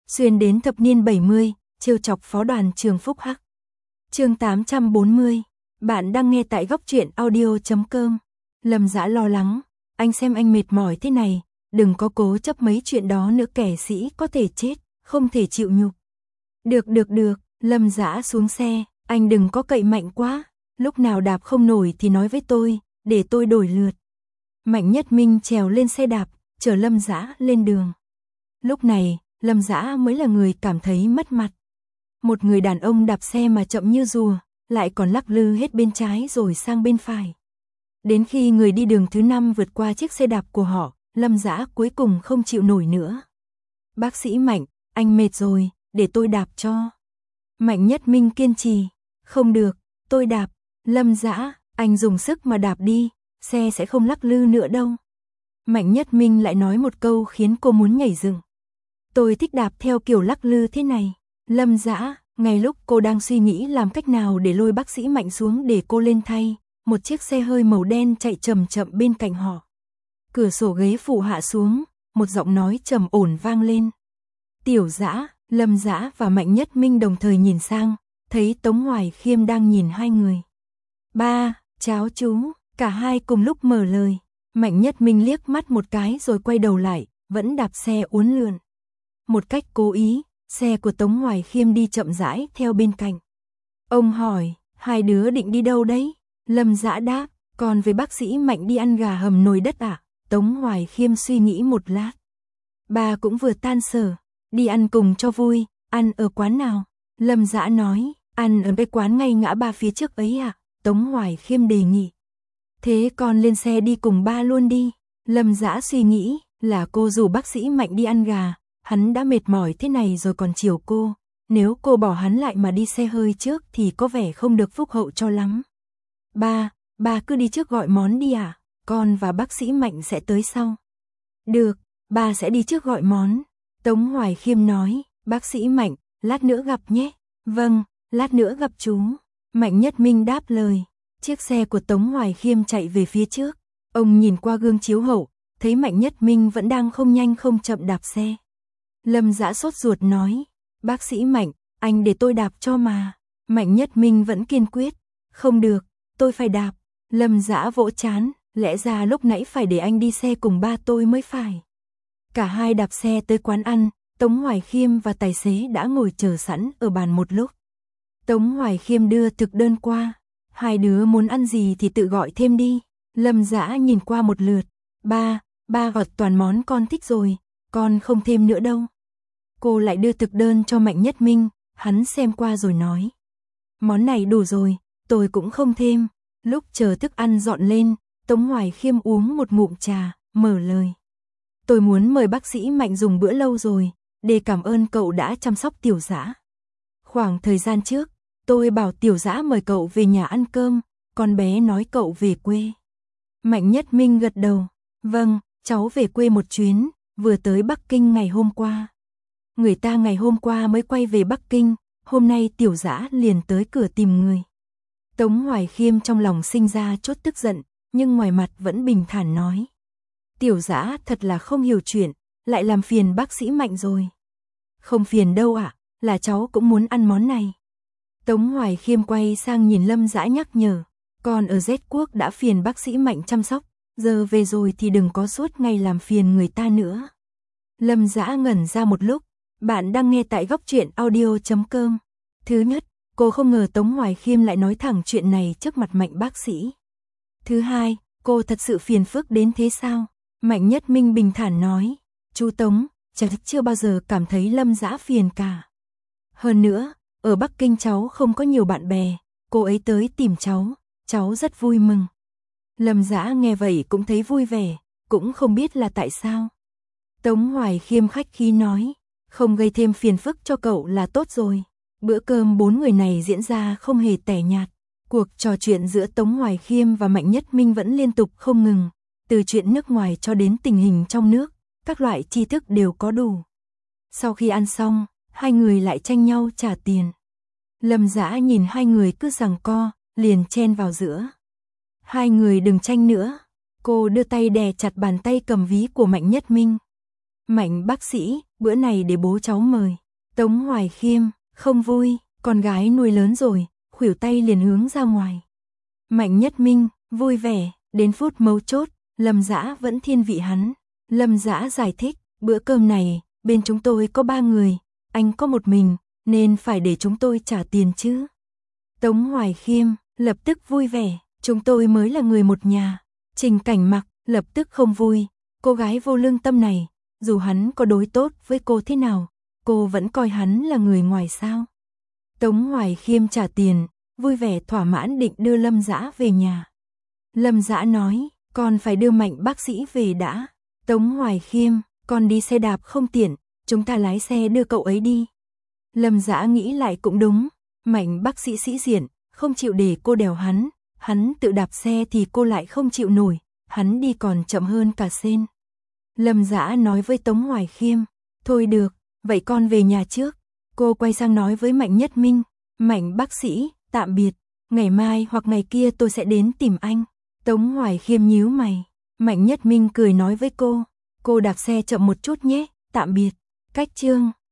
xuyên đến thập niên 70, trêu chọc phó đoàn trường Phúc Hắc. Chương 840, bạn đang nghe tại góc truyện audio.com. Lâm Dã lo lắng, anh xem anh mệt mỏi thế này, đừng có cố chấp mấy chuyện đó nữa, kẻ sĩ có thể chết, không thể chịu nhục. Được, Lâm Dã xuống xe, anh đừng có cậy mạnh quá, lúc nào đạp không nổi thì nói với tôi, để tôi đổi lượt. Mạnh Nhất Minh trèo lên xe đạp, chở Lâm Dã lên đường. Lúc này, Lâm Dã mới là người cảm thấy mất mặt. Một người đàn ông đạp xe mà chậm như rùa, lại còn lắc lư hết bên trái rồi sang bên phải. Đến khi người đi đường thứ 5 vượt qua chiếc xe đạp của họ, Lâm Dã cuối cùng không chịu nổi nữa. Bác sĩ Mạnh, anh mệt rồi, để tôi đạp cho. Mạnh Nhất Minh kiên trì, không được, tôi đạp. Lâm Dã, anh dùng sức mà đạp đi, xe sẽ không lắc lư nữa đâu. Mạnh Nhất Minh lại nói một câu khiến cô muốn nhảy dựng. Tôi thích đạp theo kiểu lắc lư thế này. Lâm Dã, ngay lúc cô đang suy nghĩ làm cách nào để lôi bác sĩ Mạnh xuống để cô lên thay, một chiếc xe hơi màu đen chạy chậm chậm bên cạnh họ. Cửa sổ ghế phụ hạ xuống, một giọng nói trầm ổn vang lên. Tiểu Dã. Lâm Dã và Mạnh Nhất Minh đồng thời nhìn sang, thấy Tống Hoài Khiêm đang nhìn hai người. Ba, cháu chú, cả hai cùng lúc mở lời. Mạnh Nhất Minh liếc mắt một cái rồi quay đầu lại, vẫn đạp xe uốn lượn. Một cách cố ý, xe của Tống Hoài Khiêm đi chậm rãi theo bên cạnh. Ông hỏi, hai đứa định đi đâu đấy? Lâm Dã đáp, còn với bác sĩ Mạnh đi ăn gà hầm nồi đất à? Tống Hoài Khiêm suy nghĩ một lát. Ba cũng vừa tan sở, đi ăn cùng cho vui, ăn ở quán nào? Lâm Dã nói, ăn ở cái quán ngay ngã ba phía trước ấy à? Tống Hoài Khiêm đề nghị. Thế con lên xe đi cùng ba luôn đi. Lâm Dã suy nghĩ, là cô rủ bác sĩ Mạnh đi ăn gà, hắn đã mệt mỏi thế này rồi còn chiều cô, nếu cô bỏ hắn lại mà đi xe hơi trước thì có vẻ không được phúc hậu cho lắm. Ba cứ đi trước gọi món đi à? Con và bác sĩ Mạnh sẽ tới sau. Được, ba sẽ đi trước gọi món. Tống Hoài Khiêm nói, bác sĩ Mạnh, lát nữa gặp nhé. Vâng, lát nữa gặp chú. Mạnh Nhất Minh đáp lời. Chiếc xe của Tống Hoài Khiêm chạy về phía trước. Ông nhìn qua gương chiếu hậu, thấy Mạnh Nhất Minh vẫn đang không nhanh không chậm đạp xe. Lâm Dã sốt ruột nói, bác sĩ Mạnh, anh để tôi đạp cho mà. Mạnh Nhất Minh vẫn kiên quyết, không được, tôi phải đạp. Lâm Dã vỗ trán, lẽ ra lúc nãy phải để anh đi xe cùng ba tôi mới phải. Cả hai đạp xe tới quán ăn, Tống Hoài Khiêm và tài xế đã ngồi chờ sẵn ở bàn một lúc. Tống Hoài Khiêm đưa thực đơn qua, hai đứa muốn ăn gì thì tự gọi thêm đi. Lâm Dã nhìn qua một lượt, ba gọi toàn món con thích rồi, con không thêm nữa đâu. Cô lại đưa thực đơn cho Mạnh Nhất Minh, hắn xem qua rồi nói. Món này đủ rồi, tôi cũng không thêm. Lúc chờ thức ăn dọn lên, Tống Hoài Khiêm uống một ngụm trà, mở lời. Tôi muốn mời bác sĩ Mạnh dùng bữa lâu rồi, để cảm ơn cậu đã chăm sóc Tiểu Dã. Khoảng thời gian trước, tôi bảo Tiểu Dã mời cậu về nhà ăn cơm, con bé nói cậu về quê. Mạnh Nhất Minh gật đầu, vâng, cháu về quê một chuyến, vừa tới Bắc Kinh ngày hôm qua. Người ta ngày hôm qua mới quay về Bắc Kinh, hôm nay Tiểu Dã liền tới cửa tìm người. Tống Hoài Khiêm trong lòng sinh ra chút tức giận, nhưng ngoài mặt vẫn bình thản nói. Tiểu Dã thật là không hiểu chuyện, lại làm phiền bác sĩ Mạnh rồi. Không phiền đâu ạ, là cháu cũng muốn ăn món này. Tống Hoài Khiêm quay sang nhìn Lâm Dã nhắc nhở, con ở Z quốc đã phiền bác sĩ Mạnh chăm sóc, giờ về rồi thì đừng có suốt ngày làm phiền người ta nữa. Lâm Dã ngẩn ra một lúc, bạn đang nghe tại góc truyện audio.com. Thứ nhất, cô không ngờ Tống Hoài Khiêm lại nói thẳng chuyện này trước mặt Mạnh bác sĩ. Thứ hai, cô thật sự phiền phức đến thế sao? Mạnh Nhất Minh bình thản nói, chú Tống, cháu chưa bao giờ cảm thấy Lâm Dã phiền cả. Hơn nữa, ở Bắc Kinh cháu không có nhiều bạn bè, cô ấy tới tìm cháu rất vui mừng. Lâm Dã nghe vậy cũng thấy vui vẻ, cũng không biết là tại sao. Tống Hoài Khiêm khách khí nói, không gây thêm phiền phức cho cậu là tốt rồi. Bữa cơm 4 người này diễn ra không hề tẻ nhạt. Cuộc trò chuyện giữa Tống Hoài Khiêm và Mạnh Nhất Minh vẫn liên tục không ngừng, từ chuyện nước ngoài cho đến tình hình trong nước, các loại tri thức đều có đủ. Sau khi ăn xong, hai người lại tranh nhau trả tiền. Lâm Dã nhìn hai người cứ giằng co, liền chen vào giữa. Hai người đừng tranh nữa. Cô đưa tay đè chặt bàn tay cầm ví của Mạnh Nhất Minh. Mạnh bác sĩ, bữa này để bố cháu mời. Tống Hoài Khiêm, không vui, con gái nuôi lớn rồi, khuỷu tay liền hướng ra ngoài. Mạnh Nhất Minh, vui vẻ, đến phút mấu chốt, Lâm Dã vẫn thiên vị hắn. Lâm Dã giải thích, bữa cơm này, bên chúng tôi có 3 người, anh có một mình, nên phải để chúng tôi trả tiền chứ. Tống Hoài Khiêm, lập tức vui vẻ, chúng tôi mới là người một nhà. Trình Cảnh Mặc, lập tức không vui, cô gái vô lương tâm này, dù hắn có đối tốt với cô thế nào, cô vẫn coi hắn là người ngoài sao. Tống Hoài Khiêm trả tiền, vui vẻ thỏa mãn định đưa Lâm Dã về nhà. Lâm Dã nói, con phải đưa Mạnh bác sĩ về đã. Tống Hoài Khiêm, con đi xe đạp không tiện, chúng ta lái xe đưa cậu ấy đi. Lâm Dã nghĩ lại cũng đúng, Mạnh bác sĩ sĩ diện, không chịu để cô đèo hắn tự đạp xe thì cô lại không chịu nổi, hắn đi còn chậm hơn cả sên. Lâm Dã nói với Tống Hoài Khiêm, thôi được, vậy con về nhà trước. Cô quay sang nói với Mạnh Nhất Minh, Mạnh bác sĩ, tạm biệt, ngày mai hoặc ngày kia tôi sẽ đến tìm anh. Tống Hoài Khiêm nhíu mày, Mạnh Nhất Minh cười nói với cô đạp xe chậm một chút nhé, tạm biệt. Cách chương